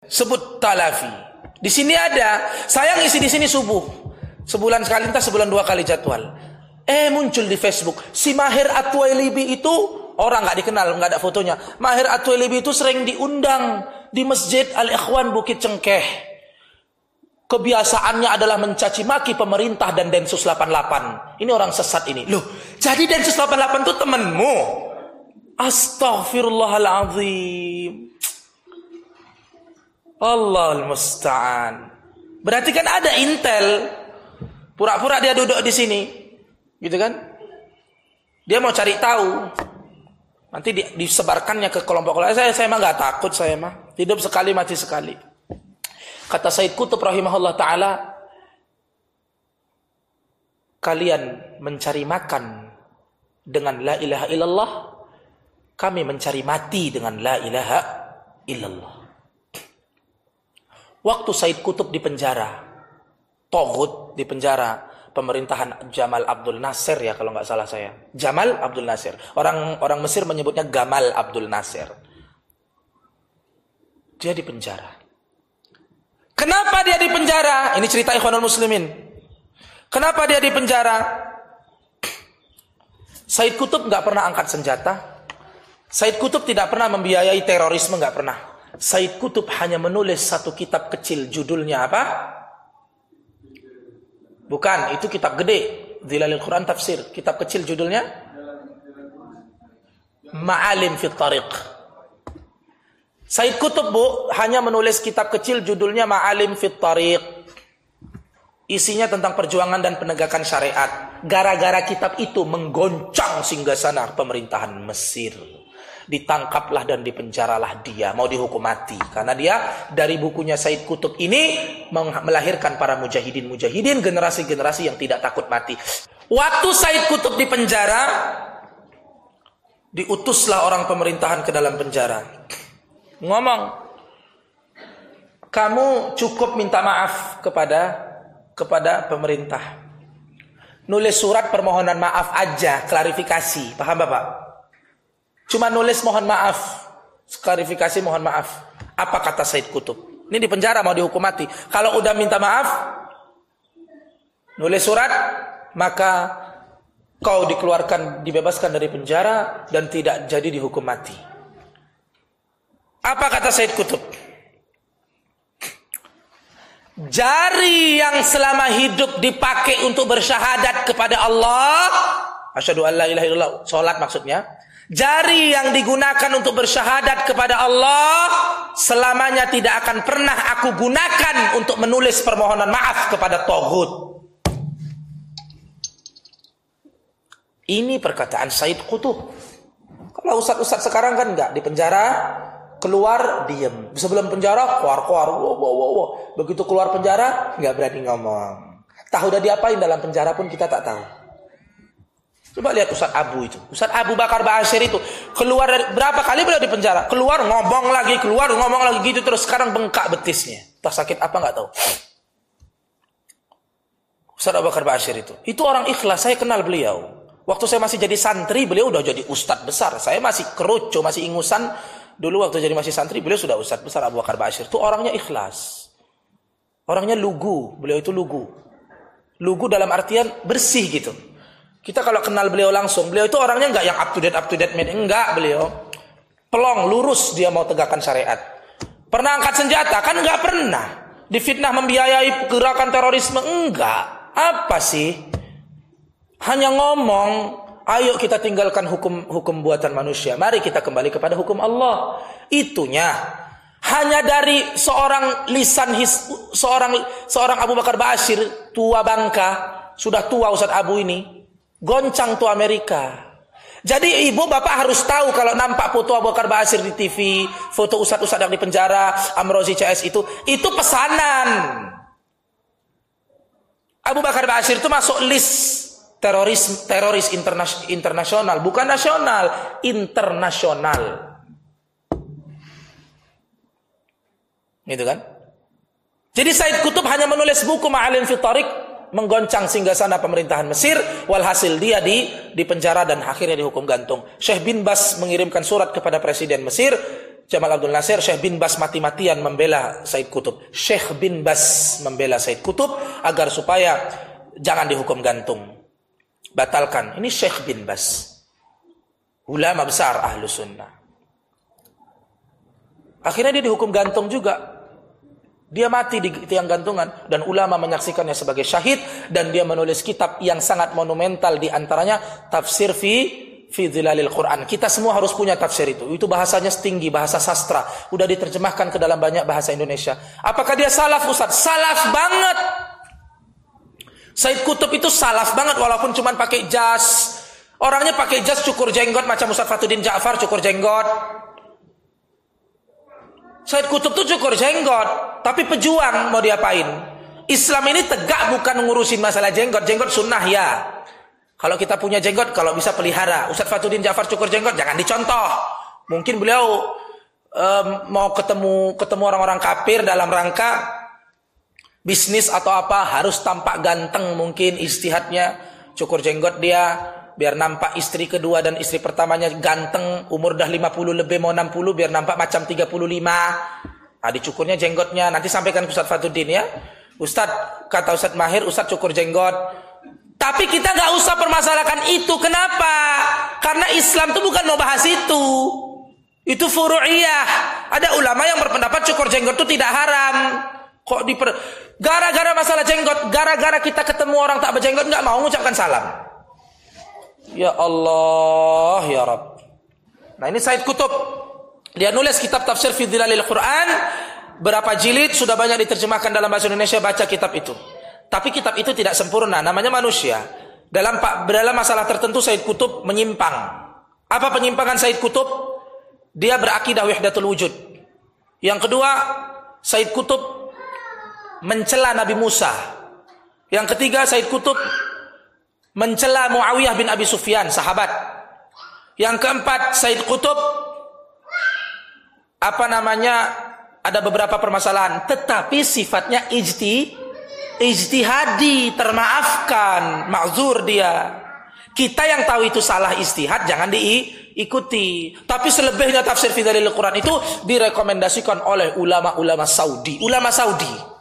Sebut Talafi. Di sini ada, saya ngisi di sini subuh. Sebulan sekali, entah sebulan 2 kali jadwal. Muncul di Facebook, si Maher At-Twailibi itu orang nggak dikenal, nggak ada fotonya. Maher At-Twailibi itu sering diundang di Masjid Al-Ikhwan Bukit Cengkeh. Kebiasaannya adalah mencaci maki pemerintah dan Densus 88. Ini orang sesat ini. Loh, jadi Densus 88 itu temanmu? Astaghfirullahaladzim. Allahul musta'an. Berarti kan ada intel. Pura-pura dia duduk di sini. Gitu kan? Dia mau cari tahu. Nanti disebarkannya ke kelompok-kelompok. Saya mah enggak takut, saya mah. Hidup sekali mati sekali. Kata Said Qutb rahimahullah taala, kalian mencari makan dengan la ilaha illallah, kami mencari mati dengan la ilaha illallah. Waktu Said Qutb di penjara, Toghut di penjara, pemerintahan Jamal Abdul Nasir ya kalau nggak salah saya. Jamal Abdul Nasir. Orang Mesir menyebutnya Gamal Abdul Nasir. Dia di penjara. Kenapa dia di penjara? Ini cerita Ikhwanul Muslimin. Kenapa dia di penjara? Said Qutb nggak pernah angkat senjata. Said Qutb tidak pernah membiayai terorisme, nggak pernah. Said Qutb hanya menulis satu kitab kecil, judulnya apa? Bukan, itu kitab gede, Dhilalil Quran Tafsir. Kitab kecil judulnya Ma'alim fit Tariq. Said Qutb hanya menulis kitab kecil judulnya Ma'alim fit Tariq. Isinya tentang perjuangan dan penegakan syariat. Gara-gara kitab itu menggoncang singgasana pemerintahan Mesir. Ditangkaplah dan dipenjaralah dia, mau dihukum mati karena dia dari bukunya Said Qutb ini melahirkan para mujahidin generasi-generasi yang tidak takut mati. Waktu Said Qutb di penjara, diutuslah orang pemerintahan ke dalam penjara. Ngomong, kamu cukup minta maaf kepada pemerintah. Nulis surat permohonan maaf aja, klarifikasi. Paham Bapak? Cuma nulis mohon maaf, klarifikasi mohon maaf. Apa kata Said Qutb? Ini di penjara mau dihukum mati. Kalau udah minta maaf, nulis surat, maka kau dikeluarkan, dibebaskan dari penjara dan tidak jadi dihukum mati. Apa kata Said Qutb? Jari yang selama hidup dipakai untuk bersyahadat kepada Allah, asyhadu an la ilaha illallah, salat maksudnya. Jari yang digunakan untuk bersyahadat kepada Allah selamanya tidak akan pernah aku gunakan untuk menulis permohonan maaf kepada Toghut. Ini perkataan Said Qutb. Kalau ustaz-ustaz sekarang kan enggak, di penjara keluar diam. Sebelum penjara keluar. Wow. Begitu keluar penjara enggak berani ngomong. Tahu udah diapain dalam penjara pun kita tak tahu. Coba lihat Ustaz Abu itu. Ustaz Abu Bakar Ba'asyir itu keluar dari, berapa kali beliau di penjara? Keluar ngomong lagi gitu terus, sekarang bengkak betisnya. Entah sakit apa enggak tahu. Ustaz Abu Bakar Ba'asyir itu orang ikhlas, saya kenal beliau. Waktu saya masih jadi santri, beliau udah jadi ustadz besar. Saya masih kerucu, masih ingusan. Dulu waktu jadi masih santri, beliau sudah ustadz besar. Abu Bakar Ba'asyir itu orangnya ikhlas. Orangnya lugu, beliau itu lugu. Lugu dalam artian bersih gitu. Kita kalau kenal beliau langsung, beliau itu orangnya enggak yang up to date, enggak beliau. Pelong, lurus dia mau tegakkan syariat. Pernah angkat senjata? Kan enggak pernah. Difitnah membiayai gerakan terorisme? Enggak. Apa sih? Hanya ngomong, ayo kita tinggalkan hukum buatan manusia. Mari kita kembali kepada hukum Allah. Itunya. Hanya dari seorang seorang Abu Bakar Ba'asyir, tua bangka, sudah tua Ustaz Abu ini. Goncang tuh Amerika. Jadi ibu bapak harus tahu kalau nampak foto Abu Bakar Ba'asyir di TV, foto ustadz yang di penjara, Amrozi CS itu pesanan. Abu Bakar Ba'asyir itu masuk list teroris internasional, bukan nasional, internasional. Gitu kan? Jadi Said Qutb hanya menulis buku Ma'alim fit Tariq, menggoncang singgasana pemerintahan Mesir, walhasil dia di penjara dan akhirnya dihukum gantung. Syekh bin Bas mengirimkan surat kepada presiden Mesir, Jamal Abdul Nasir, Syekh bin Bas mati-matian membela Said Qutb. Syekh bin Bas membela Said Qutb agar supaya jangan dihukum gantung. Batalkan. Ini Syekh bin Bas, ulama besar ahlu sunnah. Akhirnya dia dihukum gantung juga. Dia mati di tiang gantungan dan ulama menyaksikannya sebagai syahid, dan dia menulis kitab yang sangat monumental, di antaranya tafsir fi Dhilalil Quran. Kita semua harus punya tafsir itu. Itu bahasanya tinggi, bahasa sastra. Udah diterjemahkan ke dalam banyak bahasa Indonesia. Apakah dia salaf, Ustaz? Salaf banget. Said Qutb itu salaf banget walaupun cuma pakai jas. Orangnya pakai jas, cukur jenggot macam Ustaz Fatuddin Ja'far cukur jenggot. Said Qutb tuh cukur jenggot, tapi pejuang, mau diapain? Islam ini tegak bukan ngurusin masalah jenggot. Jenggot sunnah ya. Kalau kita punya jenggot, kalau bisa pelihara. Ustaz Fatuddin Ja'far cukur jenggot, jangan dicontoh. Mungkin beliau mau ketemu orang-orang kafir dalam rangka bisnis atau apa, harus tampak ganteng mungkin istihadnya. Cukur jenggot dia biar nampak istri kedua dan istri pertamanya ganteng, umur dah 50 lebih mau 60, biar nampak macam 35. Nah, dicukurnya jenggotnya. Nanti sampaikan ke Ustaz Fatuddin ya. Ustaz, kata Ustaz Mahir, Ustaz cukur jenggot. Tapi kita gak usah permasalahkan itu. Kenapa? Karena Islam itu bukan mau bahas itu. Itu furu'iyah. Ada ulama yang berpendapat cukur jenggot itu tidak haram. Kok gara-gara masalah jenggot, gara-gara kita ketemu orang tak berjenggot gak mau mengucapkan salam. Ya Allah, ya Rabb. Nah, ini Said Qutb. Dia nulis kitab tafsir fi Dhilalil Quran. Berapa jilid, sudah banyak diterjemahkan dalam bahasa Indonesia, baca kitab itu. Tapi kitab itu tidak sempurna, namanya manusia. Dalam masalah tertentu Said Qutb menyimpang. Apa penyimpangan Said Qutb? Dia berakidah wahdatul wujud. Yang kedua, Said Qutb mencela Nabi Musa. Yang ketiga, Said Qutb mencela Muawiyah bin Abi Sufyan, sahabat. Yang keempat, Said Qutb ada beberapa permasalahan, tetapi sifatnya ijtihadi, termaafkan, ma'zur dia. Kita yang tahu itu salah ijtihad jangan diikuti. Tapi selebihnya tafsir fi Dhilalil Quran itu direkomendasikan oleh ulama-ulama Saudi. Ulama Saudi